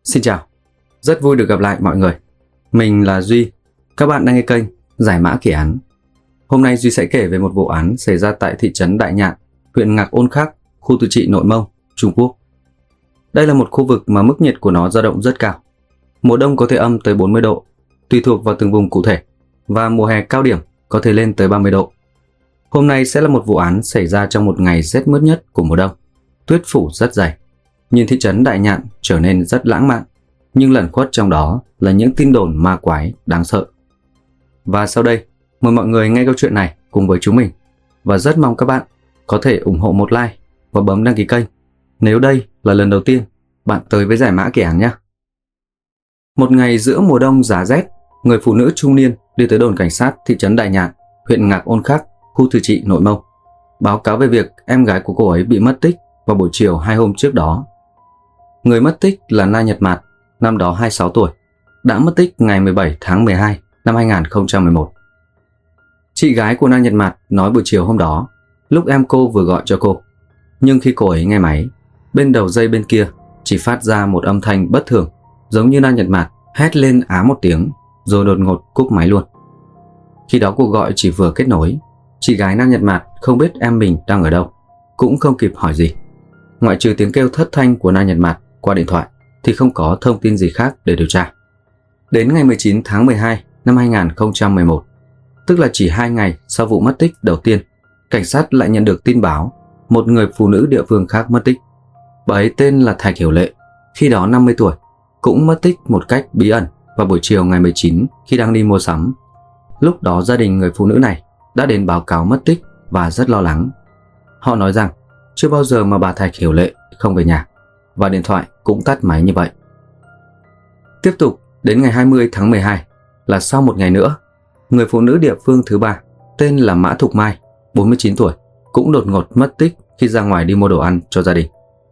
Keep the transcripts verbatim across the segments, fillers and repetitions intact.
Xin chào, rất vui được gặp lại mọi người. Mình là Duy, các bạn đang nghe kênh Giải mã kỳ án. Hôm nay Duy sẽ kể về một vụ án xảy ra tại thị trấn Đại Nhạn, huyện Ngạc Ôn Khắc, khu tự trị Nội Mông, Trung Quốc. Đây là một khu vực mà mức nhiệt của nó dao động rất cao. Mùa đông có thể âm tới bốn mươi độ, tùy thuộc vào từng vùng cụ thể, và mùa hè cao điểm có thể lên tới ba mươi độ. Hôm nay sẽ là một vụ án xảy ra trong một ngày rét mướt nhất của mùa đông. Tuyết phủ rất dày, nhìn thị trấn Đại Nhạn trở nên rất lãng mạn, nhưng lẩn khuất trong đó là những tin đồn ma quái đáng sợ. Và sau đây, mời mọi người nghe câu chuyện này cùng với chúng mình, và rất mong các bạn có thể ủng hộ một like và bấm đăng ký kênh nếu đây là lần đầu tiên bạn tới với Giải mã kỳ án nhé. Một ngày giữa mùa đông giá rét, người phụ nữ trung niên đi tới đồn cảnh sát thị trấn Đại Nhạn, huyện Ngạc Ôn Khắc, khu tự trị Nội Mông, báo cáo về việc em gái của cô ấy bị mất tích vào buổi chiều hai hôm trước đó. Người mất tích là Na Nhật Mạt, năm đó hai mươi sáu tuổi, đã mất tích ngày mười bảy tháng mười hai năm hai nghìn không trăm mười một. Chị gái của Na Nhật Mạt nói buổi chiều hôm đó, lúc em cô vừa gọi cho cô, nhưng khi cô ấy nghe máy, bên đầu dây bên kia chỉ phát ra một âm thanh bất thường, giống như Na Nhật Mạt hét lên á một tiếng rồi đột ngột cúp máy luôn. Khi đó cuộc gọi chỉ vừa kết nối, chị gái Na Nhật Mạt không biết em mình đang ở đâu, cũng không kịp hỏi gì. Ngoại trừ tiếng kêu thất thanh của Na Nhật Mạt qua điện thoại thì không có thông tin gì khác để điều tra. Đến ngày mười chín tháng mười hai năm hai nghìn không trăm mười một, tức là chỉ hai ngày sau vụ mất tích đầu tiên, cảnh sát lại nhận được tin báo một người phụ nữ địa phương khác mất tích. Bà ấy tên là Thạch Hiểu Lệ, khi đó năm mươi tuổi, cũng mất tích một cách bí ẩn vào buổi chiều ngày mười chín khi đang đi mua sắm. Lúc đó gia đình người phụ nữ này đã đến báo cáo mất tích và rất lo lắng. Họ nói rằng chưa bao giờ mà bà Thạch Hiểu Lệ không về nhà, và điện thoại cũng tắt máy như vậy. Tiếp tục đến ngày hai mươi tháng mười hai, là sau một ngày nữa, người phụ nữ địa phương thứ ba tên là Mã Thục Mai, bốn mươi chín tuổi, cũng đột ngột mất tích khi ra ngoài đi mua đồ ăn cho gia đình.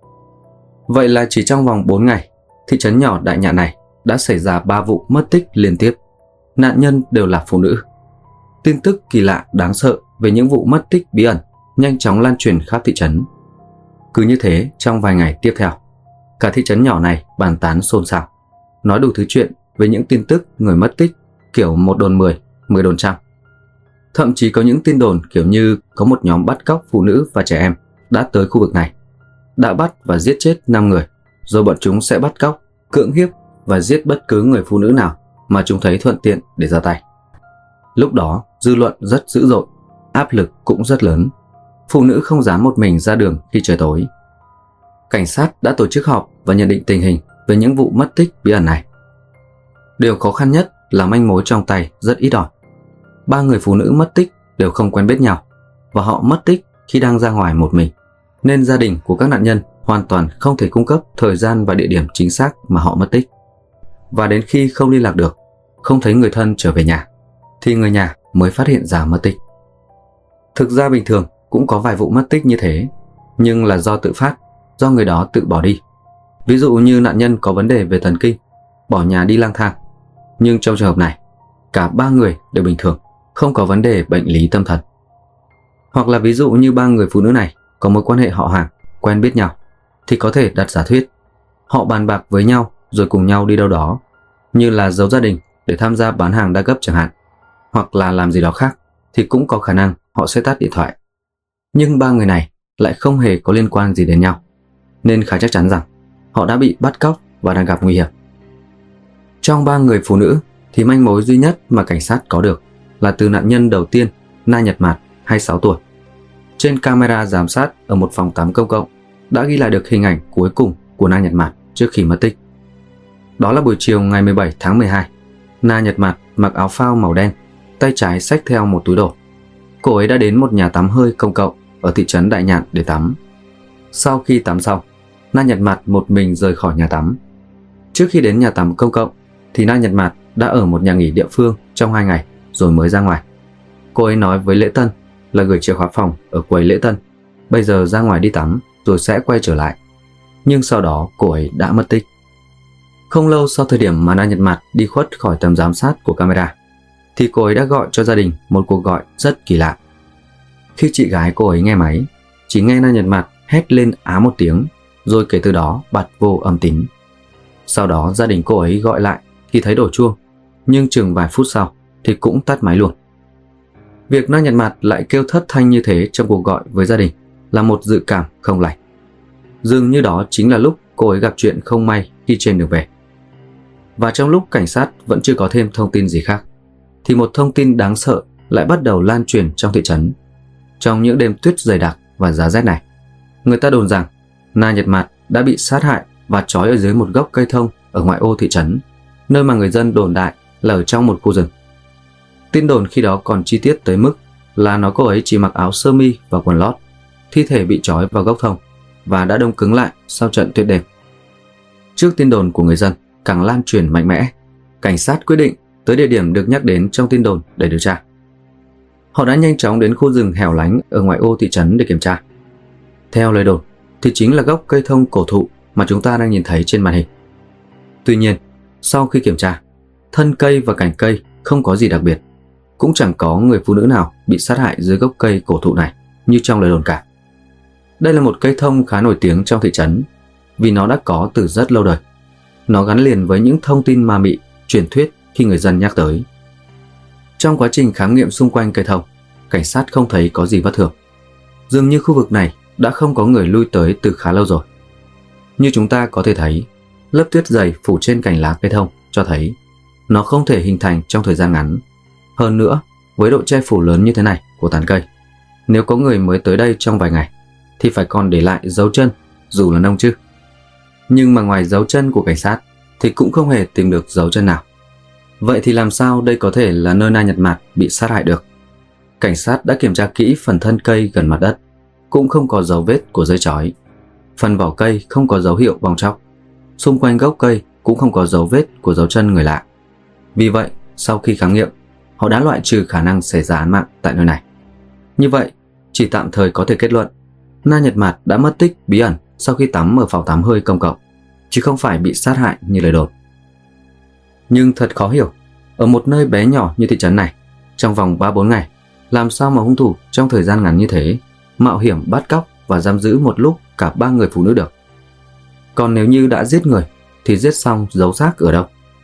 Vậy là chỉ trong vòng bốn ngày, thị trấn nhỏ Đại Nhạn này đã xảy ra ba vụ mất tích liên tiếp. Nạn nhân đều là phụ nữ. Tin tức kỳ lạ đáng sợ về những vụ mất tích bí ẩn nhanh chóng lan truyền khắp thị trấn. Cứ như thế, trong vài ngày tiếp theo, cả thị trấn nhỏ này bàn tán xôn xao, nói đủ thứ chuyện về những tin tức người mất tích, kiểu một đồn mười, mười đồn trăm. Thậm chí có những tin đồn kiểu như có một nhóm bắt cóc phụ nữ và trẻ em đã tới khu vực này, đã bắt và giết chết năm người, rồi bọn chúng sẽ bắt cóc, cưỡng hiếp và giết bất cứ người phụ nữ nào mà chúng thấy thuận tiện để ra tay. Lúc đó, dư luận rất dữ dội, áp lực cũng rất lớn. Phụ nữ không dám một mình ra đường khi trời tối. Cảnh sát đã tổ chức họp và nhận định tình hình về những vụ mất tích bí ẩn này. Điều khó khăn nhất là manh mối trong tay rất ít ỏi. Ba người phụ nữ mất tích đều không quen biết nhau, và họ mất tích khi đang ra ngoài một mình, nên gia đình của các nạn nhân hoàn toàn không thể cung cấp thời gian và địa điểm chính xác mà họ mất tích. Và đến khi không liên lạc được, không thấy người thân trở về nhà, thì người nhà mới phát hiện ra mất tích. Thực ra bình thường cũng có vài vụ mất tích như thế, nhưng là do tự phát, do người đó tự bỏ đi. Ví dụ như nạn nhân có vấn đề về thần kinh, bỏ nhà đi lang thang. Nhưng trong trường hợp này, cả ba người đều bình thường, không có vấn đề bệnh lý tâm thần. Hoặc là ví dụ như ba người phụ nữ này có mối quan hệ họ hàng, quen biết nhau, thì có thể đặt giả thuyết họ bàn bạc với nhau rồi cùng nhau đi đâu đó, như là giấu gia đình để tham gia bán hàng đa cấp chẳng hạn, hoặc là làm gì đó khác, thì cũng có khả năng họ sẽ tắt điện thoại. Nhưng ba người này lại không hề có liên quan gì đến nhau, nên khá chắc chắn rằng họ đã bị bắt cóc và đang gặp nguy hiểm. Trong ba người phụ nữ thì manh mối duy nhất mà cảnh sát có được là từ nạn nhân đầu tiên, Na Nhật Mạt, hai mươi sáu tuổi. Trên camera giám sát ở một phòng tắm công cộng đã ghi lại được hình ảnh cuối cùng của Na Nhật Mạt trước khi mất tích. Đó là buổi chiều ngày mười bảy tháng mười hai. Na Nhật Mạt mặc áo phao màu đen, tay trái xách theo một túi đồ. Cô ấy đã đến một nhà tắm hơi công cộng ở thị trấn Đại Nhạn để tắm. Sau khi tắm xong, Na Nhật Mạt một mình rời khỏi nhà tắm. Trước khi đến nhà tắm công cộng thì Na Nhật Mạt đã ở một nhà nghỉ địa phương trong hai ngày rồi mới ra ngoài. Cô ấy nói với lễ tân là gửi chìa khóa phòng ở quầy lễ tân, bây giờ ra ngoài đi tắm rồi sẽ quay trở lại. Nhưng sau đó cô ấy đã mất tích. Không lâu sau thời điểm mà Na Nhật Mạt đi khuất khỏi tầm giám sát của camera, thì cô ấy đã gọi cho gia đình một cuộc gọi rất kỳ lạ. Khi chị gái cô ấy nghe máy, chỉ nghe Na Nhật Mạt hét lên á một tiếng, rồi kể từ đó bật vô âm tín. Sau đó gia đình cô ấy gọi lại thì thấy đổ chuông, nhưng chừng vài phút sau thì cũng tắt máy luôn. Việc Na Nhật Mạt lại kêu thất thanh như thế trong cuộc gọi với gia đình là một dự cảm không lành. Dường như đó chính là lúc cô ấy gặp chuyện không may khi trên đường về. Và trong lúc cảnh sát vẫn chưa có thêm thông tin gì khác, thì một thông tin đáng sợ lại bắt đầu lan truyền trong thị trấn. Trong những đêm tuyết dày đặc và giá rét này, người ta đồn rằng Na Nhật Mạt đã bị sát hại và trói ở dưới một gốc cây thông ở ngoại ô thị trấn, nơi mà người dân đồn đại là ở trong một khu rừng. Tin đồn khi đó còn chi tiết tới mức là nói cô ấy chỉ mặc áo sơ mi và quần lót, thi thể bị trói vào gốc thông và đã đông cứng lại sau trận tuyết đêm. Trước tin đồn của người dân càng lan truyền mạnh mẽ, cảnh sát quyết định tới địa điểm được nhắc đến trong tin đồn để điều tra. Họ đã nhanh chóng đến khu rừng hẻo lánh ở ngoại ô thị trấn để kiểm tra. Theo lời đồn thì chính là gốc cây thông cổ thụ mà chúng ta đang nhìn thấy trên màn hình. Tuy nhiên, sau khi kiểm tra, thân cây và cành cây không có gì đặc biệt, cũng chẳng có người phụ nữ nào bị sát hại dưới gốc cây cổ thụ này như trong lời đồn cả. Đây là một cây thông khá nổi tiếng trong thị trấn vì nó đã có từ rất lâu đời. Nó gắn liền với những thông tin ma mị, truyền thuyết khi người dân nhắc tới. Trong quá trình khám nghiệm xung quanh cây thông, cảnh sát không thấy có gì bất thường. Dường như khu vực này đã không có người lui tới từ khá lâu rồi. Như chúng ta có thể thấy, lớp tuyết dày phủ trên cành lá cây thông cho thấy nó không thể hình thành trong thời gian ngắn. Hơn nữa, với độ che phủ lớn như thế này của tán cây, nếu có người mới tới đây trong vài ngày thì phải còn để lại dấu chân, dù là nông chứ. Nhưng mà ngoài dấu chân của cảnh sát thì cũng không hề tìm được dấu chân nào. Vậy thì làm sao đây có thể là nơi Na Nhật Mạt bị sát hại được? Cảnh sát đã kiểm tra kỹ phần thân cây gần mặt đất, cũng không có dấu vết của dây trói. Phần vỏ cây không có dấu hiệu bong tróc. Xung quanh gốc cây cũng không có dấu vết của dấu chân người lạ. Vì vậy, sau khi khám nghiệm, họ đã loại trừ khả năng xảy ra án mạng tại nơi này. Như vậy, chỉ tạm thời có thể kết luận Na Nhật Mạt đã mất tích bí ẩn sau khi tắm ở phòng tắm hơi công cộng, chứ không phải bị sát hại như lời đồn. Nhưng thật khó hiểu, ở một nơi bé nhỏ như thị trấn này, trong vòng ba bốn ngày, làm sao mà hung thủ trong thời gian ngắn như thế mạo hiểm bắt cóc và giam giữ một lúc cả ba người phụ nữ được? Còn nếu như đã giết người thì giết xong giấu xác ở đâu?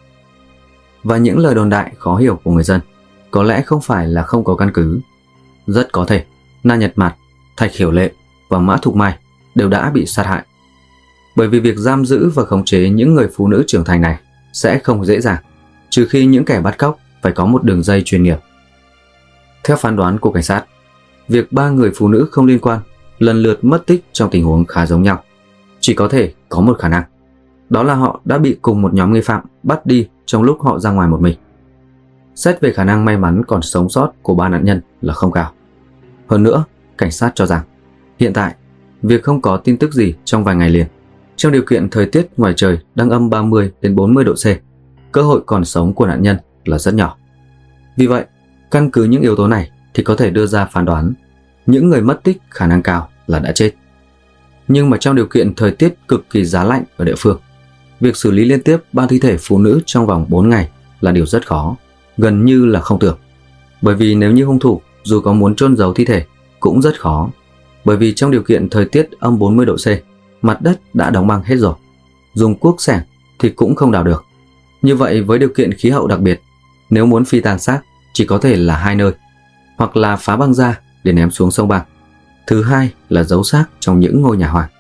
Và những lời đồn đại khó hiểu của người dân có lẽ không phải là không có căn cứ. Rất có thể Na Nhật Mạt, Thạch Hiểu Lệ và Mã Thục Mai đều đã bị sát hại. Bởi vì việc giam giữ và khống chế những người phụ nữ trưởng thành này sẽ không dễ dàng, trừ khi những kẻ bắt cóc phải có một đường dây chuyên nghiệp. Theo phán đoán của cảnh sát, việc ba người phụ nữ không liên quan lần lượt mất tích trong tình huống khá giống nhau. Chỉ có thể có một khả năng, đó là họ đã bị cùng một nhóm nghi phạm bắt đi trong lúc họ ra ngoài một mình. Xét về khả năng may mắn còn sống sót của ba nạn nhân là không cao. Hơn nữa, cảnh sát cho rằng hiện tại, việc không có tin tức gì trong vài ngày liền, trong điều kiện thời tiết ngoài trời đang âm ba mươi đến bốn mươi độ C, cơ hội còn sống của nạn nhân là rất nhỏ. Vì vậy, căn cứ những yếu tố này thì có thể đưa ra phán đoán những người mất tích khả năng cao là đã chết. Nhưng mà trong điều kiện thời tiết cực kỳ giá lạnh ở địa phương, việc xử lý liên tiếp ba thi thể phụ nữ trong vòng bốn ngày là điều rất khó, gần như là không tưởng. Bởi vì nếu như hung thủ dù có muốn chôn giấu thi thể cũng rất khó, bởi vì trong điều kiện thời tiết âm bốn mươi độ C, mặt đất đã đóng băng hết rồi. Dùng cuốc xẻng thì cũng không đào được. Như vậy với điều kiện khí hậu đặc biệt, nếu muốn phi tang xác chỉ có thể là hai nơi, hoặc là phá băng ra để ném xuống sông băng. Thứ hai là giấu xác trong những ngôi nhà hoang.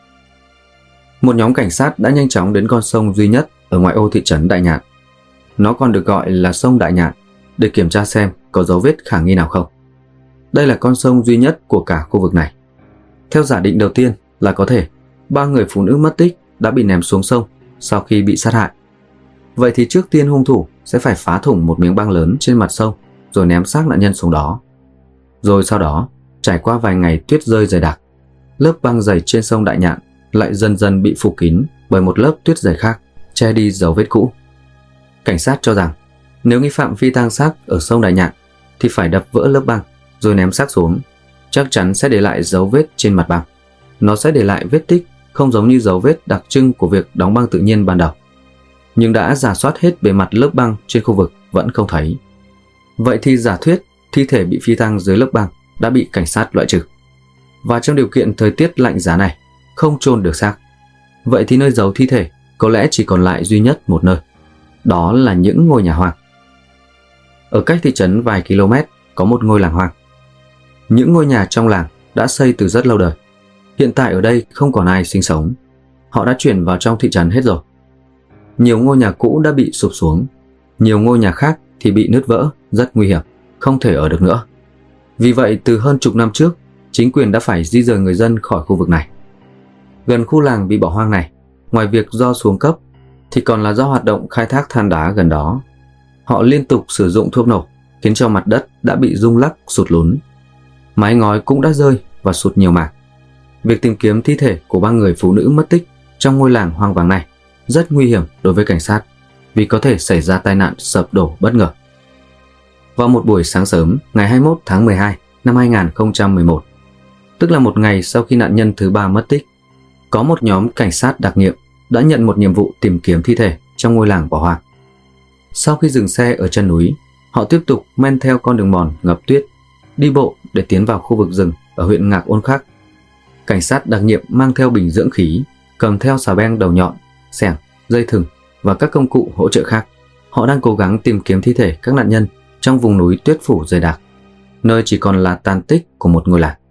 Một nhóm cảnh sát đã nhanh chóng đến con sông duy nhất ở ngoại ô thị trấn Đại Nhạn. Nó còn được gọi là sông Đại Nhạn để kiểm tra xem có dấu vết khả nghi nào không. Đây là con sông duy nhất của cả khu vực này. Theo giả định đầu tiên là có thể ba người phụ nữ mất tích đã bị ném xuống sông sau khi bị sát hại. Vậy thì trước tiên hung thủ sẽ phải phá thủng một miếng băng lớn trên mặt sông rồi ném xác nạn nhân xuống đó. Rồi sau đó, trải qua vài ngày tuyết rơi dày đặc, lớp băng dày trên sông Đại Nhạn lại dần dần bị phủ kín bởi một lớp tuyết dày khác, che đi dấu vết cũ. Cảnh sát cho rằng nếu nghi phạm phi tang xác ở sông Đại Nhạn thì phải đập vỡ lớp băng rồi ném xác xuống, chắc chắn sẽ để lại dấu vết trên mặt băng. Nó sẽ để lại vết tích không giống như dấu vết đặc trưng của việc đóng băng tự nhiên ban đầu. Nhưng đã rà soát hết bề mặt lớp băng trên khu vực vẫn không thấy. Vậy thì giả thuyết thi thể bị phi tang dưới lớp băng đã bị cảnh sát loại trừ. Và trong điều kiện thời tiết lạnh giá này, không chôn được xác. Vậy thì nơi giấu thi thể có lẽ chỉ còn lại duy nhất một nơi. Đó là những ngôi nhà hoang. Ở cách thị trấn vài km có một ngôi làng hoang. Những ngôi nhà trong làng đã xây từ rất lâu đời. Hiện tại ở đây không còn ai sinh sống. Họ đã chuyển vào trong thị trấn hết rồi. Nhiều ngôi nhà cũ đã bị sụp xuống. Nhiều ngôi nhà khác thì bị nứt vỡ, rất nguy hiểm, không thể ở được nữa. Vì vậy, từ hơn chục năm trước, chính quyền đã phải di dời người dân khỏi khu vực này. Gần khu làng bị bỏ hoang này, ngoài việc do xuống cấp, thì còn là do hoạt động khai thác than đá gần đó. Họ liên tục sử dụng thuốc nổ, khiến cho mặt đất đã bị rung lắc, sụt lún. Mái ngói cũng đã rơi và sụt nhiều mảng. Việc tìm kiếm thi thể của ba người phụ nữ mất tích trong ngôi làng hoang vắng này rất nguy hiểm đối với cảnh sát, vì có thể xảy ra tai nạn sập đổ bất ngờ. Vào một buổi sáng sớm ngày hai mươi mốt tháng mười hai năm hai nghìn không trăm mười một, tức là một ngày sau khi nạn nhân thứ ba mất tích, có một nhóm cảnh sát đặc nhiệm đã nhận một nhiệm vụ tìm kiếm thi thể trong ngôi làng bỏ hoang. Sau khi dừng xe ở chân núi, họ tiếp tục men theo con đường mòn ngập tuyết, đi bộ để tiến vào khu vực rừng ở huyện Ngạc Ôn Khắc. Cảnh sát đặc nhiệm mang theo bình dưỡng khí, cầm theo xà beng đầu nhọn, xẻng, dây thừng và các công cụ hỗ trợ khác. Họ đang cố gắng tìm kiếm thi thể các nạn nhân trong vùng núi tuyết phủ dày đặc, nơi chỉ còn là tàn tích của một ngôi làng.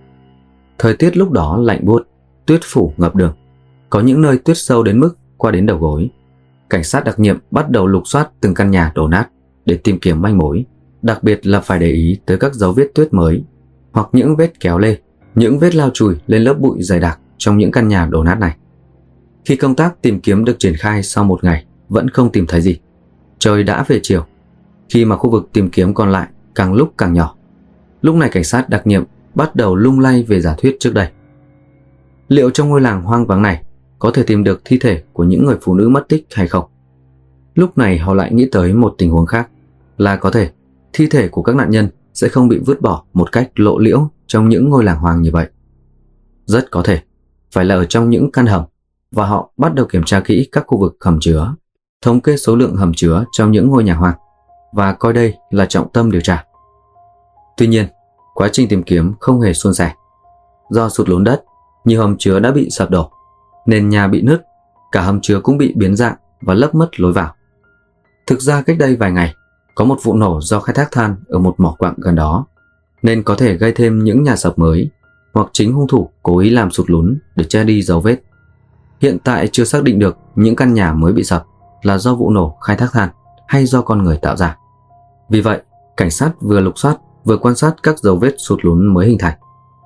Thời tiết lúc đó lạnh buốt, tuyết phủ ngập đường, có những nơi tuyết sâu đến mức qua đến đầu gối. Cảnh sát đặc nhiệm bắt đầu lục soát từng căn nhà đổ nát để tìm kiếm manh mối, đặc biệt là phải để ý tới các dấu vết tuyết mới hoặc những vết kéo lê, những vết lao chùi lên lớp bụi dày đặc trong những căn nhà đổ nát này. Khi công tác tìm kiếm được triển khai sau một ngày vẫn không tìm thấy gì, trời đã về chiều, khi mà khu vực tìm kiếm còn lại càng lúc càng nhỏ. Lúc này cảnh sát đặc nhiệm bắt đầu lung lay về giả thuyết trước đây. Liệu trong ngôi làng hoang vắng này có thể tìm được thi thể của những người phụ nữ mất tích hay không? Lúc này họ lại nghĩ tới một tình huống khác, là có thể thi thể của các nạn nhân sẽ không bị vứt bỏ một cách lộ liễu trong những ngôi làng hoang như vậy. Rất có thể phải là ở trong những căn hầm, và họ bắt đầu kiểm tra kỹ các khu vực hầm chứa, thống kê số lượng hầm chứa trong những ngôi nhà hoang và coi đây là trọng tâm điều tra. Tuy nhiên, quá trình tìm kiếm không hề suôn sẻ. Do sụt lún đất, nhiều hầm chứa đã bị sập đổ, nền nhà bị nứt, cả hầm chứa cũng bị biến dạng và lấp mất lối vào. Thực ra cách đây vài ngày, có một vụ nổ do khai thác than ở một mỏ quặng gần đó, nên có thể gây thêm những nhà sập mới, hoặc chính hung thủ cố ý làm sụt lún để che đi dấu vết. Hiện tại chưa xác định được những căn nhà mới bị sập là do vụ nổ khai thác than hay do con người tạo ra. Vì vậy, cảnh sát vừa lục soát vừa quan sát các dấu vết sụt lún mới hình thành.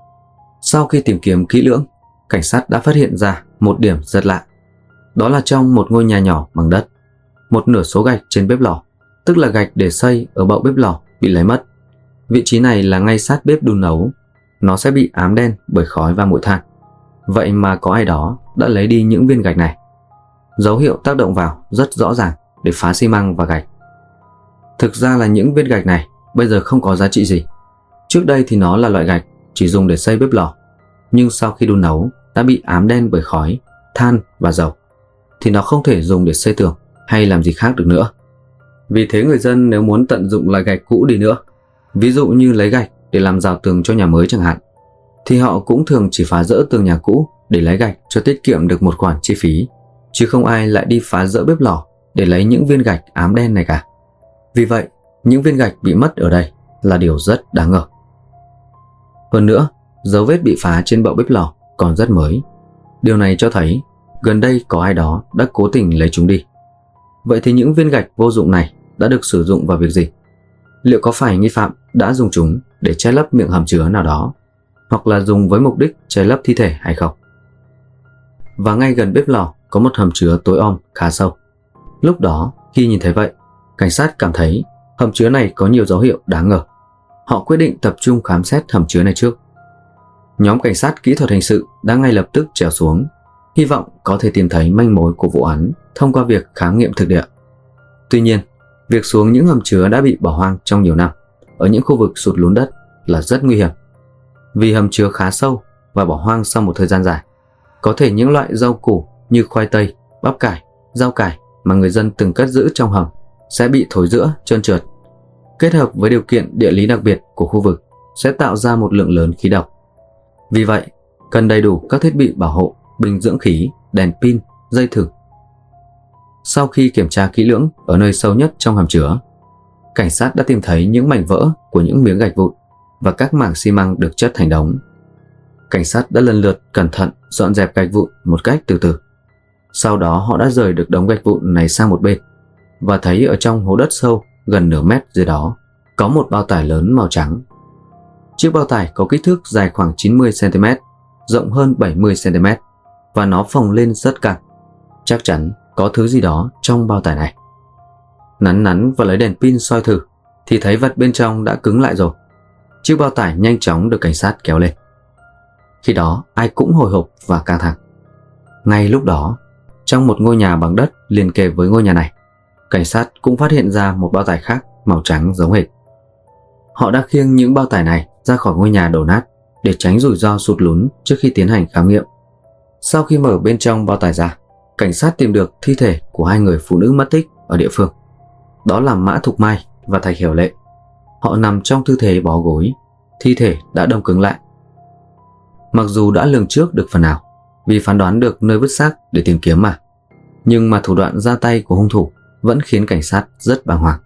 Sau khi tìm kiếm kỹ lưỡng, cảnh sát đã phát hiện ra một điểm rất lạ. Đó là trong một ngôi nhà nhỏ bằng đất, một nửa số gạch trên bếp lò, tức là gạch để xây ở bậu bếp lò, bị lấy mất. Vị trí này là ngay sát bếp đun nấu, nó sẽ bị ám đen bởi khói và bụi than. Vậy mà có ai đó đã lấy đi những viên gạch này. Dấu hiệu tác động vào rất rõ ràng để phá xi măng và gạch. Thực ra là những viên gạch này bây giờ không có giá trị gì. Trước đây thì nó là loại gạch chỉ dùng để xây bếp lò, nhưng sau khi đun nấu đã bị ám đen bởi khói, than và dầu, thì nó không thể dùng để xây tường hay làm gì khác được nữa. Vì thế người dân nếu muốn tận dụng loại gạch cũ đi nữa, ví dụ như lấy gạch để làm rào tường cho nhà mới chẳng hạn, thì họ cũng thường chỉ phá rỡ tường nhà cũ để lấy gạch cho tiết kiệm được một khoản chi phí, chứ không ai lại đi phá rỡ bếp lò để lấy những viên gạch ám đen này cả. Vì vậy, những viên gạch bị mất ở đây là điều rất đáng ngờ. Hơn nữa, dấu vết bị phá trên bậu bếp lò còn rất mới. Điều này cho thấy gần đây có ai đó đã cố tình lấy chúng đi. Vậy thì những viên gạch vô dụng này đã được sử dụng vào việc gì? Liệu có phải nghi phạm đã dùng chúng để che lấp miệng hầm chứa nào đó, hoặc là dùng với mục đích che lấp thi thể hay không? Và ngay gần bếp lò có một hầm chứa tối om khá sâu. Lúc đó, khi nhìn thấy vậy, cảnh sát cảm thấy hầm chứa này có nhiều dấu hiệu đáng ngờ. Họ quyết định tập trung khám xét hầm chứa này trước. Nhóm cảnh sát kỹ thuật hình sự đã ngay lập tức trèo xuống, hy vọng có thể tìm thấy manh mối của vụ án thông qua việc khám nghiệm thực địa. Tuy nhiên, việc xuống những hầm chứa đã bị bỏ hoang trong nhiều năm ở những khu vực sụt lún đất là rất nguy hiểm. Vì hầm chứa khá sâu và bỏ hoang sau một thời gian dài, có thể những loại rau củ như khoai tây, bắp cải, rau cải mà người dân từng cất giữ trong hầm sẽ bị thối rữa, trơn trượt. Kết hợp với điều kiện địa lý đặc biệt của khu vực sẽ tạo ra một lượng lớn khí độc. Vì vậy, cần đầy đủ các thiết bị bảo hộ, bình dưỡng khí, đèn pin, dây thừng. Sau khi kiểm tra kỹ lưỡng ở nơi sâu nhất trong hầm chứa, cảnh sát đã tìm thấy những mảnh vỡ của những miếng gạch vụn và các mảng xi măng được chất thành đống. Cảnh sát đã lần lượt cẩn thận dọn dẹp gạch vụn một cách từ từ. Sau đó họ đã rời được đống gạch vụn này sang một bên và thấy ở trong hố đất sâu gần nửa mét dưới đó có một bao tải lớn màu trắng. Chiếc bao tải có kích thước dài khoảng chín mươi xăng ti mét, rộng hơn bảy mươi xăng ti mét và nó phồng lên rất căng. Chắc chắn có thứ gì đó trong bao tải này. Nắn nắn và lấy đèn pin soi thử thì thấy vật bên trong đã cứng lại rồi. Chiếc bao tải nhanh chóng được cảnh sát kéo lên. Khi đó ai cũng hồi hộp và căng thẳng. Ngay lúc đó, trong một ngôi nhà bằng đất liền kề với ngôi nhà này, cảnh sát cũng phát hiện ra một bao tải khác màu trắng giống hệt. Họ đã khiêng những bao tải này ra khỏi ngôi nhà đổ nát để tránh rủi ro sụt lún trước khi tiến hành khám nghiệm. Sau khi mở bên trong bao tải ra, cảnh sát tìm được thi thể của hai người phụ nữ mất tích ở địa phương. Đó là Mã Thục Mai và Thạch Hiểu Lệ. Họ nằm trong tư thế bó gối, thi thể đã đông cứng lại. Mặc dù đã lường trước được phần nào, vì phán đoán được nơi vứt xác để tìm kiếm mà, nhưng mà thủ đoạn ra tay của hung thủ vẫn khiến cảnh sát rất bàng hoàng.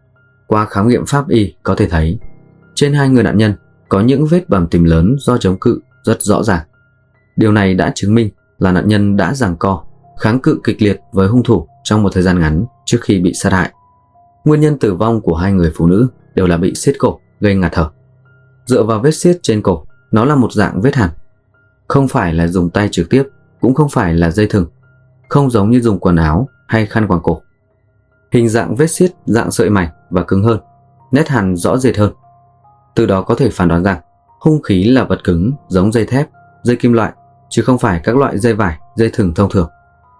Qua khám nghiệm pháp y có thể thấy, trên hai người nạn nhân có những vết bầm tím lớn do chống cự rất rõ ràng. Điều này đã chứng minh là nạn nhân đã giằng co, kháng cự kịch liệt với hung thủ trong một thời gian ngắn trước khi bị sát hại. Nguyên nhân tử vong của hai người phụ nữ đều là bị siết cổ gây ngạt thở. Dựa vào vết siết trên cổ, nó là một dạng vết hàn. Không phải là dùng tay trực tiếp, cũng không phải là dây thừng, không giống như dùng quần áo hay khăn quàng cổ. Hình dạng vết siết dạng sợi mảnh và cứng hơn, nét hàn rõ rệt hơn. Từ đó có thể phán đoán rằng hung khí là vật cứng giống dây thép, dây kim loại, chứ không phải các loại dây vải, dây thừng thông thường.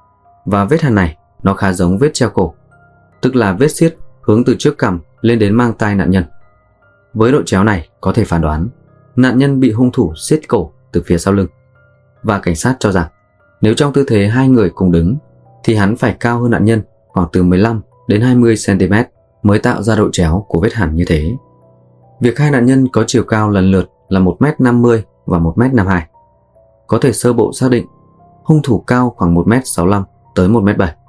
Và vết hàn này nó khá giống vết treo cổ, tức là vết siết hướng từ trước cằm lên đến mang tai nạn nhân. Với độ chéo này có thể phán đoán nạn nhân bị hung thủ siết cổ từ phía sau lưng. Và cảnh sát cho rằng nếu trong tư thế hai người cùng đứng thì hắn phải cao hơn nạn nhân khoảng từ mười lăm đến hai mươi xăng ti mét mới tạo ra độ chéo của vết hằn như thế. Việc hai nạn nhân có chiều cao lần lượt là một mét năm mươi và một mét năm mươi hai. Có thể sơ bộ xác định hung thủ cao khoảng một mét sáu mươi lăm tới một mét bảy.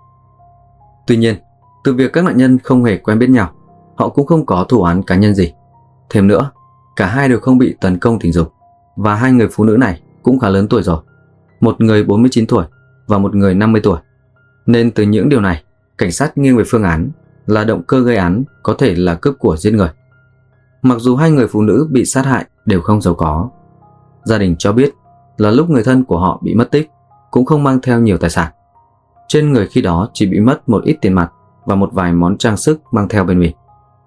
Tuy nhiên, từ việc các nạn nhân không hề quen biết nhau, họ cũng không có thù oán cá nhân gì. Thêm nữa, cả hai đều không bị tấn công tình dục, và hai người phụ nữ này cũng khá lớn tuổi rồi, một người bốn mươi chín tuổi và một người năm mươi tuổi. Nên từ những điều này, cảnh sát nghiêng về phương án là động cơ gây án có thể là cướp của giết người. Mặc dù hai người phụ nữ bị sát hại đều không giàu có, gia đình cho biết là lúc người thân của họ bị mất tích cũng không mang theo nhiều tài sản. Trên người khi đó chỉ bị mất một ít tiền mặt và một vài món trang sức mang theo bên mình.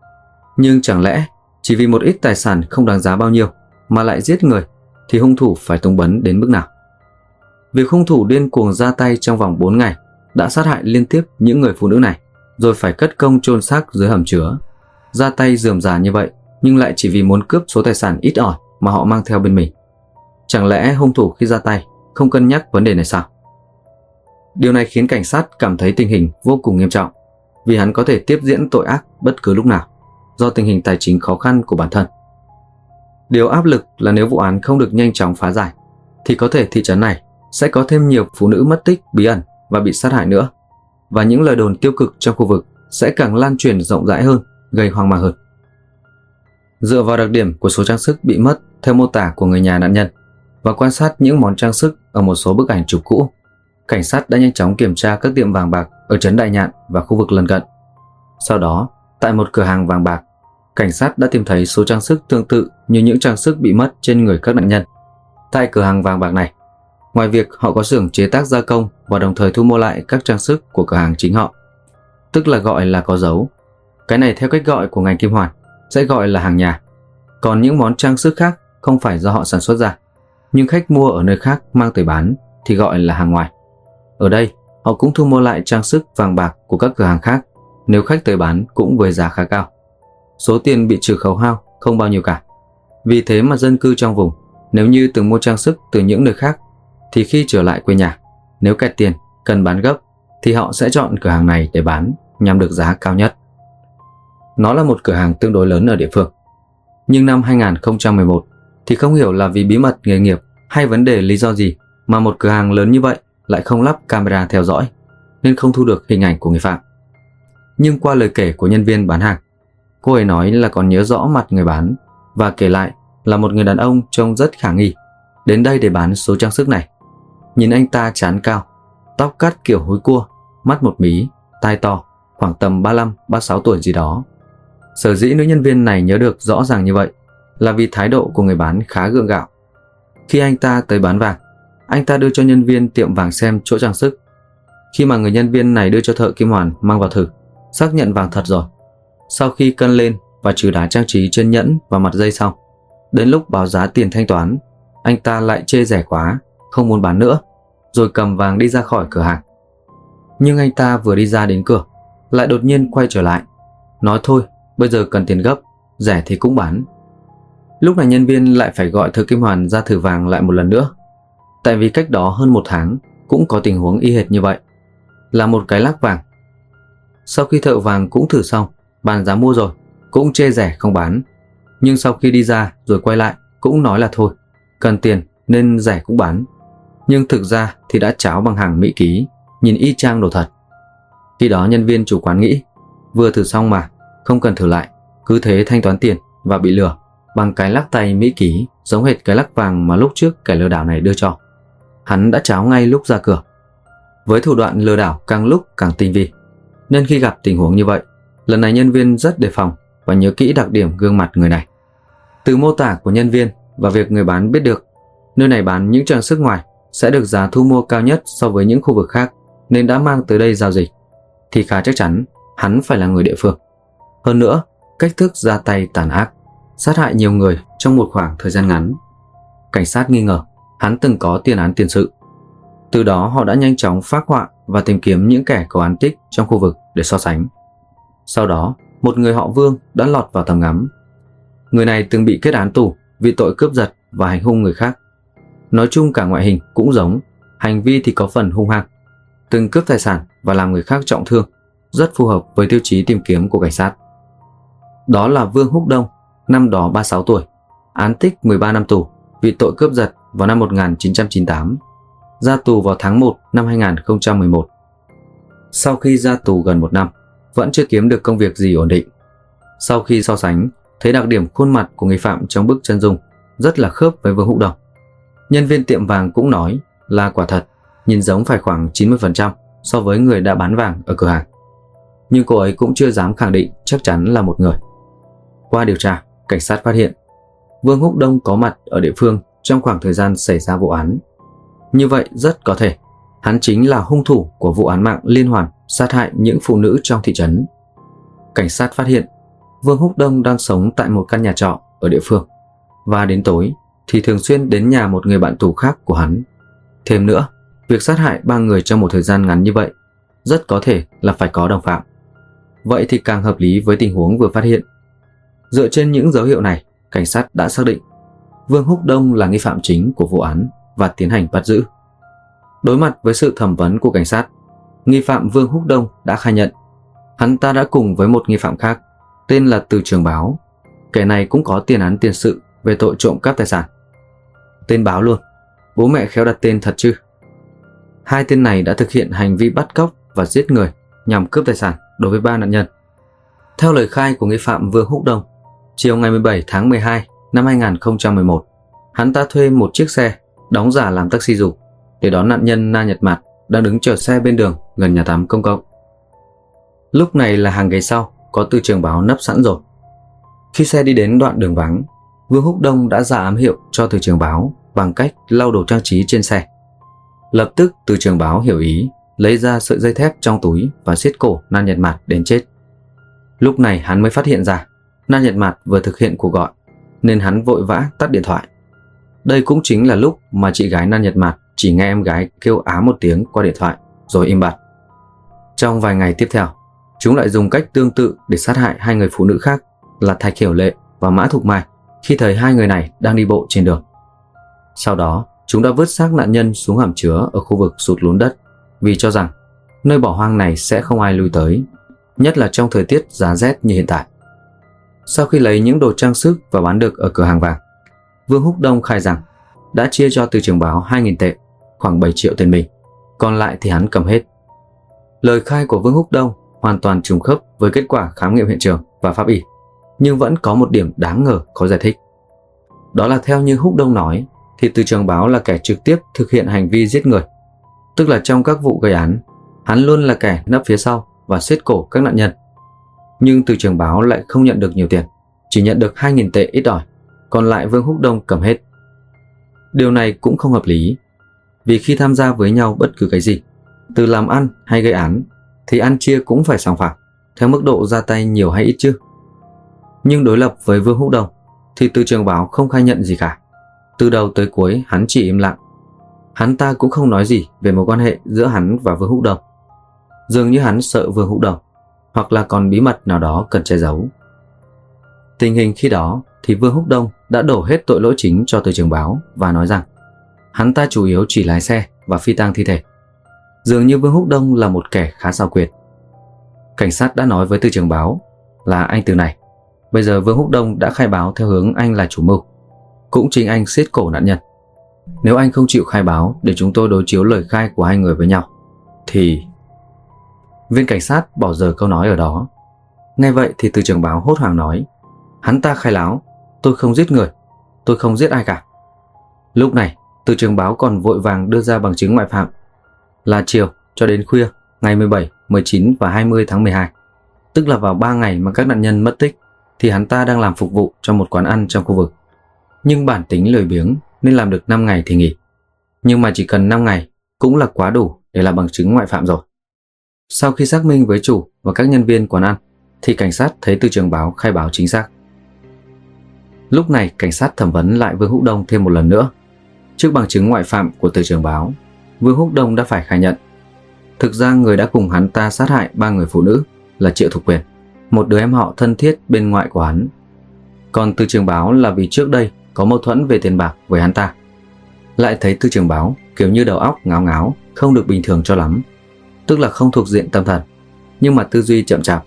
Nhưng chẳng lẽ chỉ vì một ít tài sản không đáng giá bao nhiêu mà lại giết người thì hung thủ phải túng bấn đến mức nào? Việc hung thủ điên cuồng ra tay trong vòng bốn ngày đã sát hại liên tiếp những người phụ nữ này, rồi phải cất công chôn xác dưới hầm chứa, ra tay rườm rà như vậy nhưng lại chỉ vì muốn cướp số tài sản ít ỏi mà họ mang theo bên mình. Chẳng lẽ hung thủ khi ra tay không cân nhắc vấn đề này sao? Điều này khiến cảnh sát cảm thấy tình hình vô cùng nghiêm trọng, vì hắn có thể tiếp diễn tội ác bất cứ lúc nào do tình hình tài chính khó khăn của bản thân. Điều áp lực là nếu vụ án không được nhanh chóng phá giải thì có thể thị trấn này sẽ có thêm nhiều phụ nữ mất tích bí ẩn và bị sát hại nữa, và những lời đồn tiêu cực trong khu vực sẽ càng lan truyền rộng rãi hơn, gây hoang mang hơn. Dựa vào đặc điểm của số trang sức bị mất theo mô tả của người nhà nạn nhân và quan sát những món trang sức ở một số bức ảnh chụp cũ, cảnh sát đã nhanh chóng kiểm tra các tiệm vàng bạc ở trấn Đại Nhạn và khu vực lân cận. Sau đó, tại một cửa hàng vàng bạc, cảnh sát đã tìm thấy số trang sức tương tự như những trang sức bị mất trên người các nạn nhân. Tại cửa hàng vàng bạc này, ngoài việc họ có xưởng chế tác gia công và đồng thời thu mua lại các trang sức của cửa hàng chính họ, tức là gọi là có dấu. Cái này theo cách gọi của ngành kim hoàn sẽ gọi là hàng nhà. Còn những món trang sức khác không phải do họ sản xuất ra, nhưng khách mua ở nơi khác mang tới bán thì gọi là hàng ngoài. Ở đây, họ cũng thu mua lại trang sức vàng bạc của các cửa hàng khác nếu khách tới bán cũng với giá khá cao. Số tiền bị trừ khấu hao không bao nhiêu cả. Vì thế mà dân cư trong vùng, nếu như từng mua trang sức từ những nơi khác, thì khi trở lại quê nhà, nếu kẹt tiền, cần bán gấp, thì họ sẽ chọn cửa hàng này để bán nhằm được giá cao nhất. Nó là một cửa hàng tương đối lớn ở địa phương. Nhưng năm hai không một một thì không hiểu là vì bí mật nghề nghiệp hay vấn đề lý do gì mà một cửa hàng lớn như vậy lại không lắp camera theo dõi, nên không thu được hình ảnh của người phạm. Nhưng qua lời kể của nhân viên bán hàng, cô ấy nói là còn nhớ rõ mặt người bán và kể lại là một người đàn ông trông rất khả nghi đến đây để bán số trang sức này. Nhìn anh ta trán cao, tóc cắt kiểu húi cua, mắt một mí, tai to, khoảng tầm ba mươi lăm, ba mươi sáu tuổi gì đó. Sở dĩ nữ nhân viên này nhớ được rõ ràng như vậy là vì thái độ của người bán khá gượng gạo. Khi anh ta tới bán vàng, anh ta đưa cho nhân viên tiệm vàng xem chỗ trang sức. Khi mà người nhân viên này đưa cho thợ kim hoàn mang vào thử, xác nhận vàng thật rồi. Sau khi cân lên và trừ đá trang trí trên nhẫn và mặt dây xong, đến lúc báo giá tiền thanh toán, anh ta lại chê rẻ quá, không muốn bán nữa, rồi cầm vàng đi ra khỏi cửa hàng. Nhưng anh ta vừa đi ra đến cửa, lại đột nhiên quay trở lại, nói thôi, bây giờ cần tiền gấp, rẻ thì cũng bán. Lúc này nhân viên lại phải gọi thợ kim hoàn ra thử vàng lại một lần nữa, tại vì cách đó hơn một tháng cũng có tình huống y hệt như vậy, là một cái lắc vàng. Sau khi thợ vàng cũng thử xong, bàn giá mua rồi, cũng chê rẻ không bán. Nhưng sau khi đi ra rồi quay lại cũng nói là thôi, cần tiền nên rẻ cũng bán. Nhưng thực ra thì đã tráo bằng hàng mỹ ký, nhìn y chang đồ thật. Khi đó nhân viên chủ quán nghĩ, vừa thử xong mà, không cần thử lại, cứ thế thanh toán tiền và bị lừa bằng cái lắc tay mỹ ký giống hệt cái lắc vàng mà lúc trước kẻ lừa đảo này đưa cho. Hắn đã tráo ngay lúc ra cửa. Với thủ đoạn lừa đảo càng lúc càng tinh vi, nên khi gặp tình huống như vậy, lần này nhân viên rất đề phòng và nhớ kỹ đặc điểm gương mặt người này. Từ mô tả của nhân viên và việc người bán biết được nơi này bán những trang sức ngoài sẽ được giá thu mua cao nhất so với những khu vực khác nên đã mang tới đây giao dịch, thì khá chắc chắn hắn phải là người địa phương. Hơn nữa, cách thức ra tay tàn ác, sát hại nhiều người trong một khoảng thời gian ngắn. Cảnh sát nghi ngờ hắn từng có tiền án tiền sự. Từ đó họ đã nhanh chóng phác họa và tìm kiếm những kẻ có án tích trong khu vực để so sánh. Sau đó, một người họ Vương đã lọt vào tầm ngắm. Người này từng bị kết án tù vì tội cướp giật và hành hung người khác. Nói chung cả ngoại hình cũng giống, hành vi thì có phần hung hăng, từng cướp tài sản và làm người khác trọng thương, rất phù hợp với tiêu chí tìm kiếm của cảnh sát. Đó là Vương Húc Đông, năm đó ba mươi sáu tuổi, án tích mười ba năm tù vì tội cướp giật vào năm một nghìn chín trăm chín mươi tám, ra tù vào tháng một năm hai nghìn không trăm mười một. Sau khi ra tù gần một năm, vẫn chưa kiếm được công việc gì ổn định. Sau khi so sánh, thấy đặc điểm khuôn mặt của nghi phạm trong bức chân dung rất là khớp với Vương Húc Đông. Nhân viên tiệm vàng cũng nói là quả thật, nhìn giống phải khoảng chín mươi phần trăm so với người đã bán vàng ở cửa hàng. Nhưng cô ấy cũng chưa dám khẳng định chắc chắn là một người. Qua điều tra, cảnh sát phát hiện Vương Húc Đông có mặt ở địa phương trong khoảng thời gian xảy ra vụ án. Như vậy rất có thể hắn chính là hung thủ của vụ án mạng liên hoàn sát hại những phụ nữ trong thị trấn. Cảnh sát phát hiện Vương Húc Đông đang sống tại một căn nhà trọ ở địa phương, và đến tối thì thường xuyên đến nhà một người bạn tù khác của hắn. Thêm nữa, việc sát hại ba người trong một thời gian ngắn như vậy rất có thể là phải có đồng phạm. Vậy thì càng hợp lý với tình huống vừa phát hiện. Dựa trên những dấu hiệu này, cảnh sát đã xác định Vương Húc Đông là nghi phạm chính của vụ án và tiến hành bắt giữ. Đối mặt với sự thẩm vấn của cảnh sát, nghi phạm Vương Húc Đông đã khai nhận hắn ta đã cùng với một nghi phạm khác tên là Từ Trường Báo. Kẻ này cũng có tiền án tiền sự về tội trộm cắp tài sản. Tên Báo luôn, bố mẹ khéo đặt tên thật chứ. Hai tên này đã thực hiện hành vi bắt cóc và giết người nhằm cướp tài sản đối với ba nạn nhân. Theo lời khai của nghi phạm Vương Húc Đông, chiều ngày mười bảy tháng mười hai năm hai nghìn không trăm mười một, hắn ta thuê một chiếc xe đóng giả làm taxi dù để đón nạn nhân Na Nhật Mạt đang đứng chờ xe bên đường gần nhà tắm công cộng. Lúc này là hàng ghế sau có Từ Trường Báo nấp sẵn rồi. Khi xe đi đến đoạn đường vắng, Vương Húc Đông đã ra ám hiệu cho Từ Trường Báo bằng cách lau đồ trang trí trên xe. Lập tức Từ Trường Báo hiểu ý, lấy ra sợi dây thép trong túi và siết cổ Na Nhật Mạt đến chết. Lúc này hắn mới phát hiện ra Na Nhật Mạt vừa thực hiện cuộc gọi, nên hắn vội vã tắt điện thoại. Đây cũng chính là lúc mà chị gái Na Nhật Mạt chỉ nghe em gái kêu á một tiếng qua điện thoại rồi im bặt. Trong vài ngày tiếp theo, chúng lại dùng cách tương tự để sát hại hai người phụ nữ khác là Thạch Hiểu Lệ và Mã Thục Mai khi thấy hai người này đang đi bộ trên đường. Sau đó, chúng đã vứt xác nạn nhân xuống hầm chứa ở khu vực sụt lún đất vì cho rằng nơi bỏ hoang này sẽ không ai lui tới, nhất là trong thời tiết giá rét như hiện tại. Sau khi lấy những đồ trang sức và bán được ở cửa hàng vàng, Vương Húc Đông khai rằng đã chia cho Từ Trường Báo hai nghìn tệ, khoảng bảy triệu tiền mình, còn lại thì hắn cầm hết. Lời khai của Vương Húc Đông hoàn toàn trùng khớp với kết quả khám nghiệm hiện trường và pháp y, nhưng vẫn có một điểm đáng ngờ khó giải thích. Đó là theo như Húc Đông nói thì Từ Trường Báo là kẻ trực tiếp thực hiện hành vi giết người. Tức là trong các vụ gây án, hắn luôn là kẻ nấp phía sau và siết cổ các nạn nhân. Nhưng Từ Trường Báo lại không nhận được nhiều tiền, chỉ nhận được hai nghìn tệ ít ỏi, còn lại Vương Húc Đông cầm hết. Điều này cũng không hợp lý, vì khi tham gia với nhau bất cứ cái gì, từ làm ăn hay gây án, thì ăn chia cũng phải sòng phẳng, theo mức độ ra tay nhiều hay ít chứ. Nhưng đối lập với Vương Húc Đông thì Từ Trường Báo không khai nhận gì cả. Từ đầu tới cuối hắn chỉ im lặng. Hắn ta cũng không nói gì về mối quan hệ giữa hắn và Vương Húc Đông. Dường như hắn sợ Vương Húc Đông, hoặc là còn bí mật nào đó cần che giấu. Tình hình khi đó thì Vương Húc Đông đã đổ hết tội lỗi chính cho Từ Trường Báo và nói rằng hắn ta chủ yếu chỉ lái xe và phi tang thi thể. Dường như Vương Húc Đông là một kẻ khá xảo quyệt. Cảnh sát đã nói với Từ Trường Báo là anh Từ này, bây giờ Vương Húc Đông đã khai báo theo hướng anh là chủ mưu, cũng chính anh siết cổ nạn nhân. Nếu anh không chịu khai báo để chúng tôi đối chiếu lời khai của hai người với nhau thì... Viên cảnh sát bỏ dở câu nói ở đó. Nghe vậy thì Từ Trường Báo hốt hoảng nói: hắn ta khai láo, tôi không giết người, tôi không giết ai cả. Lúc này Từ Trường Báo còn vội vàng đưa ra bằng chứng ngoại phạm là chiều cho đến khuya ngày mười bảy, mười chín và hai mươi tháng mười hai, tức là vào ba ngày mà các nạn nhân mất tích, thì hắn ta đang làm phục vụ cho một quán ăn trong khu vực. Nhưng bản tính lười biếng nên làm được năm ngày thì nghỉ. Nhưng mà chỉ cần năm ngày cũng là quá đủ để làm bằng chứng ngoại phạm rồi. Sau khi xác minh với chủ và các nhân viên quán ăn thì cảnh sát thấy Từ Trường Báo khai báo chính xác. Lúc này cảnh sát thẩm vấn lại Vương Húc Đông thêm một lần nữa. Trước bằng chứng ngoại phạm của Từ Trường Báo, Vương Húc Đông đã phải khai nhận thực ra người đã cùng hắn ta sát hại ba người phụ nữ là Triệu Thục Quyền, một đứa em họ thân thiết bên ngoại của hắn. Còn Từ Trường Báo là vì trước đây có mâu thuẫn về tiền bạc với hắn ta. Lại thấy Từ Trường Báo kiểu như đầu óc ngáo ngáo, không được bình thường cho lắm, tức là không thuộc diện tâm thần, nhưng mà tư duy chậm chạp.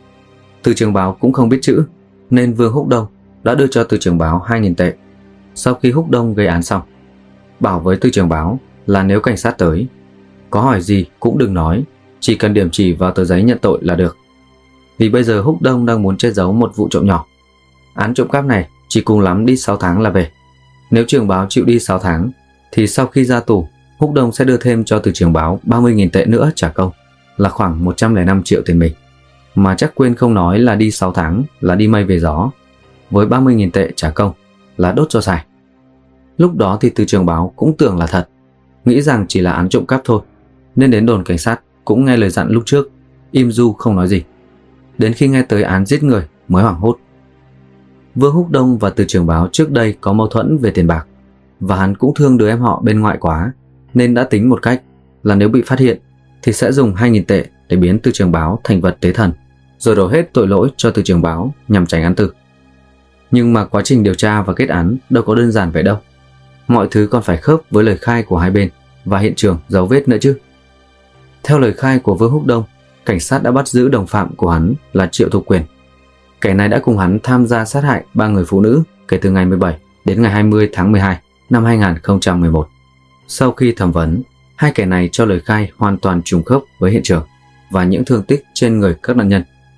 Từ Trường Báo cũng không biết chữ, nên Vương Húc Đông đã đưa cho Từ Trường Báo hai nghìn tệ sau khi Húc Đông gây án xong, bảo với Từ Trường Báo là nếu cảnh sát tới, có hỏi gì cũng đừng nói, chỉ cần điểm chỉ vào tờ giấy nhận tội là được. Vì bây giờ Húc Đông đang muốn che giấu một vụ trộm nhỏ. Án trộm cắp này chỉ cùng lắm đi sáu tháng là về. Nếu Trường Báo chịu đi sáu tháng thì sau khi ra tù, Húc Đông sẽ đưa thêm cho Từ Trường Báo ba mươi nghìn tệ nữa trả công, là khoảng một trăm lẻ năm triệu tiền mình. Mà chắc quên không nói là đi sáu tháng là đi mây về gió, với ba mươi nghìn tệ trả công là đốt cho xài. Lúc đó thì Từ Trường Báo cũng tưởng là thật, nghĩ rằng chỉ là án trộm cắp thôi, nên đến đồn cảnh sát cũng nghe lời dặn lúc trước, im du không nói gì. Đến khi nghe tới án giết người mới hoảng hốt. Vương Húc Đông và Từ Trường Báo trước đây có mâu thuẫn về tiền bạc, và hắn cũng thương đứa em họ bên ngoại quá, nên đã tính một cách là nếu bị phát hiện thì sẽ dùng hai nghìn tệ để biến Từ Trường Báo thành vật tế thần, rồi đổ hết tội lỗi cho Từ Trường Báo nhằm tránh án tử. Nhưng mà quá trình điều tra và kết án đâu có đơn giản vậy đâu. Mọi thứ còn phải khớp với lời khai của hai bên và hiện trường dấu vết nữa chứ. Theo lời khai của Vương Húc Đông, cảnh sát đã bắt giữ đồng phạm của hắn là Triệu Thục Quyền. Kẻ này đã cùng hắn tham gia sát hại ba người phụ nữ kể từ ngày mười bảy đến ngày hai mươi tháng mười hai năm hai nghìn không trăm mười một. Sau khi thẩm vấn, hai kẻ này cho lời khai hoàn toàn trùng khớp với hiện trường và những thương tích trên người các nạn nhân.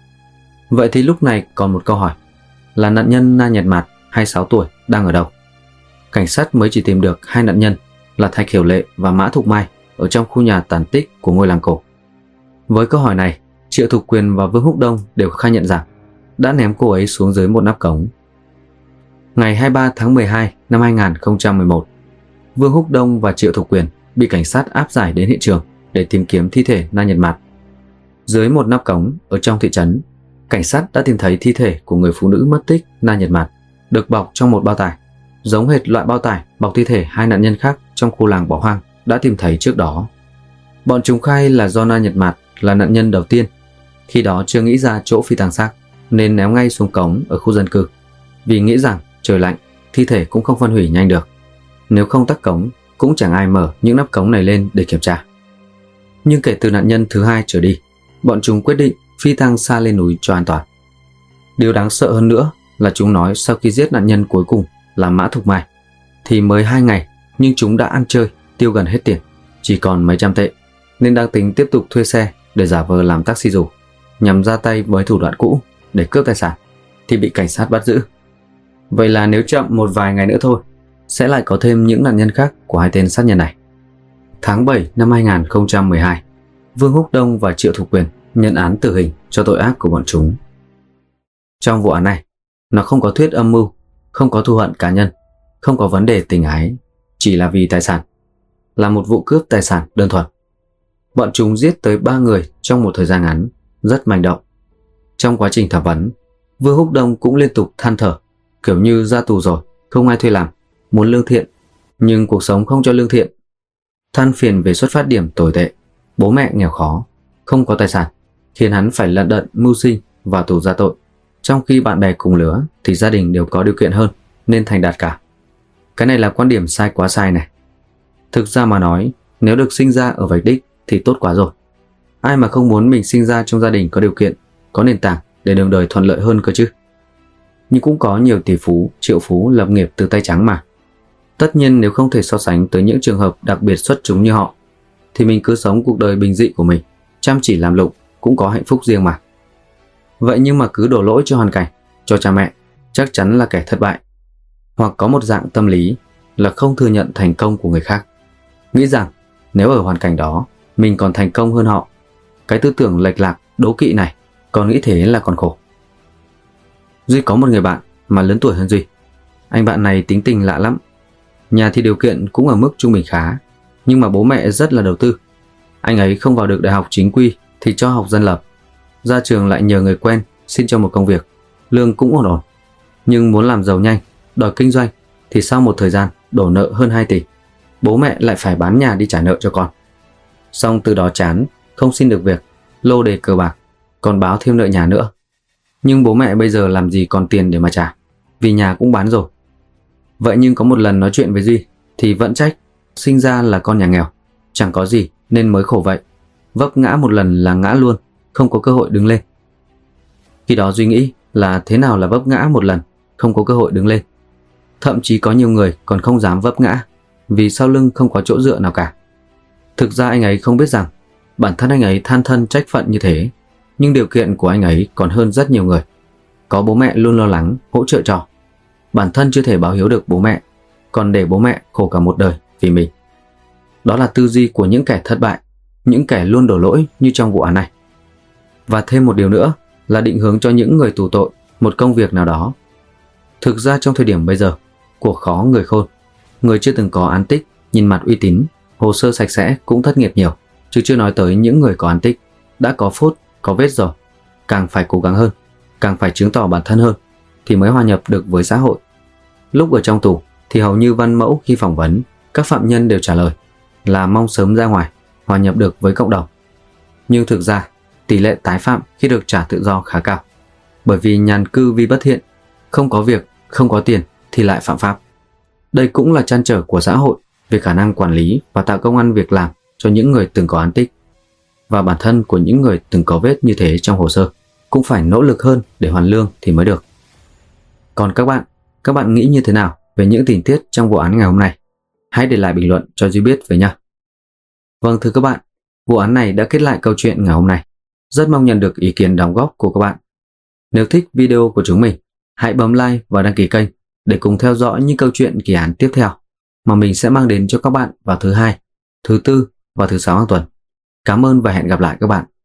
Vậy thì lúc này còn một câu hỏi là nạn nhân Na Nhật Mạt hai mươi sáu tuổi đang ở đâu? Cảnh sát mới chỉ tìm được hai nạn nhân là Thạch Hiểu Lệ và Mã Thục Mai ở trong khu nhà tàn tích của ngôi làng cổ. Với câu hỏi này, Triệu Thục Quyền và Vương Húc Đông đều khai nhận rằng đã ném cô ấy xuống dưới một nắp cống. Ngày hai mươi ba tháng mười hai năm hai nghìn không trăm mười một, Vương Húc Đông và Triệu Thục Quyền bị cảnh sát áp giải đến hiện trường để tìm kiếm thi thể Na Nhật Mạt. Dưới một nắp cống ở trong thị trấn, cảnh sát đã tìm thấy thi thể của người phụ nữ mất tích Na Nhật Mạt được bọc trong một bao tải, giống hệt loại bao tải bọc thi thể hai nạn nhân khác trong khu làng bỏ hoang đã tìm thấy trước đó. Bọn chúng khai là do Na Nhật Mạt là nạn nhân đầu tiên, khi đó chưa nghĩ ra chỗ phi tang xác nên ném ngay xuống cống ở khu dân cư, vì nghĩ rằng trời lạnh, thi thể cũng không phân hủy nhanh được. Nếu không tắc cống, cũng chẳng ai mở những nắp cống này lên để kiểm tra. Nhưng kể từ nạn nhân thứ hai trở đi, bọn chúng quyết định phi tang xa lên núi cho an toàn. Điều đáng sợ hơn nữa là chúng nói sau khi giết nạn nhân cuối cùng là Mã Thục Mai thì mới hai ngày nhưng chúng đã ăn chơi tiêu gần hết tiền, chỉ còn mấy trăm tệ, nên đang tính tiếp tục thuê xe để giả vờ làm taxi dù, nhằm ra tay với thủ đoạn cũ để cướp tài sản, thì bị cảnh sát bắt giữ. Vậy là nếu chậm một vài ngày nữa thôi, sẽ lại có thêm những nạn nhân khác của hai tên sát nhân này. Tháng bảy năm hai nghìn không trăm mười hai, Vương Húc Đông và Triệu Thục Quyền nhận án tử hình cho tội ác của bọn chúng. Trong vụ án này, nó không có thuyết âm mưu, không có thù hận cá nhân, không có vấn đề tình ái, chỉ là vì tài sản. Là một vụ cướp tài sản đơn thuần. Bọn chúng giết tới ba người trong một thời gian ngắn, rất manh động. Trong quá trình thẩm vấn, Vương Húc Đông cũng liên tục than thở, kiểu như ra tù rồi, không ai thuê làm, muốn lương thiện, nhưng cuộc sống không cho lương thiện. Than phiền về xuất phát điểm tồi tệ, bố mẹ nghèo khó, không có tài sản, khiến hắn phải lận đận mưu sinh và tù ra tội. Trong khi bạn bè cùng lứa thì gia đình đều có điều kiện hơn nên thành đạt cả. Cái này là quan điểm sai quá sai này. Thực ra mà nói, nếu được sinh ra ở vạch đích thì tốt quá rồi. Ai mà không muốn mình sinh ra trong gia đình có điều kiện, có nền tảng để đường đời thuận lợi hơn cơ chứ. Nhưng cũng có nhiều tỷ phú, triệu phú lập nghiệp từ tay trắng mà. Tất nhiên nếu không thể so sánh tới những trường hợp đặc biệt xuất chúng như họ, thì mình cứ sống cuộc đời bình dị của mình, chăm chỉ làm lụng, cũng có hạnh phúc riêng mà. Vậy nhưng mà cứ đổ lỗi cho hoàn cảnh, cho cha mẹ, chắc chắn là kẻ thất bại. Hoặc có một dạng tâm lý là không thừa nhận thành công của người khác, nghĩ rằng nếu ở hoàn cảnh đó mình còn thành công hơn họ. Cái tư tưởng lệch lạc, đố kỵ này, còn nghĩ thế là còn khổ. Duy có một người bạn mà lớn tuổi hơn Duy. Anh bạn này tính tình lạ lắm. Nhà thì điều kiện cũng ở mức trung bình khá, nhưng mà bố mẹ rất là đầu tư. Anh ấy không vào được đại học chính quy thì cho học dân lập. Ra trường lại nhờ người quen xin cho một công việc, lương cũng ổn ổn. Nhưng muốn làm giàu nhanh, đòi kinh doanh thì sau một thời gian đổ nợ hơn hai tỷ. Bố mẹ lại phải bán nhà đi trả nợ cho con. Xong từ đó chán, không xin được việc, lô đề cờ bạc, còn báo thêm nợ nhà nữa. Nhưng bố mẹ bây giờ làm gì còn tiền để mà trả, vì nhà cũng bán rồi. Vậy nhưng có một lần nói chuyện với Duy thì vẫn trách, sinh ra là con nhà nghèo, chẳng có gì nên mới khổ vậy. Vấp ngã một lần là ngã luôn, không có cơ hội đứng lên. Khi đó Duy nghĩ là thế nào là vấp ngã một lần, không có cơ hội đứng lên. Thậm chí có nhiều người còn không dám vấp ngã, vì sau lưng không có chỗ dựa nào cả. Thực ra anh ấy không biết rằng bản thân anh ấy than thân trách phận như thế, nhưng điều kiện của anh ấy còn hơn rất nhiều người. Có bố mẹ luôn lo lắng, hỗ trợ cho. Bản thân chưa thể báo hiếu được bố mẹ, còn để bố mẹ khổ cả một đời vì mình. Đó là tư duy của những kẻ thất bại, những kẻ luôn đổ lỗi như trong vụ án này. Và thêm một điều nữa là định hướng cho những người tù tội một công việc nào đó. Thực ra trong thời điểm bây giờ, cuộc khó người khôn, người chưa từng có án tích, nhìn mặt uy tín, hồ sơ sạch sẽ cũng thất nghiệp nhiều, chứ chưa nói tới những người có án tích, đã có phốt, có vết rồi. Càng phải cố gắng hơn, càng phải chứng tỏ bản thân hơn, thì mới hòa nhập được với xã hội. Lúc ở trong tù thì hầu như văn mẫu khi phỏng vấn, các phạm nhân đều trả lời là mong sớm ra ngoài, hòa nhập được với cộng đồng. Nhưng thực ra, tỷ lệ tái phạm khi được trả tự do khá cao. Bởi vì nhàn cư vi bất thiện, không có việc, không có tiền thì lại phạm pháp. Đây cũng là trăn trở của xã hội về khả năng quản lý và tạo công ăn việc làm cho những người từng có án tích. Và bản thân của những người từng có vết như thế trong hồ sơ cũng phải nỗ lực hơn để hoàn lương thì mới được. Còn các bạn, các bạn nghĩ như thế nào về những tình tiết trong vụ án ngày hôm nay? Hãy để lại bình luận cho Duy biết với nha. Vâng thưa các bạn, vụ án này đã kết lại câu chuyện ngày hôm nay. Rất mong nhận được ý kiến đóng góp của các bạn. Nếu thích video của chúng mình, hãy bấm like và đăng ký kênh để cùng theo dõi những câu chuyện kỳ án tiếp theo mà mình sẽ mang đến cho các bạn vào thứ hai, thứ tư và thứ sáu hàng tuần. Cảm ơn và hẹn gặp lại các bạn.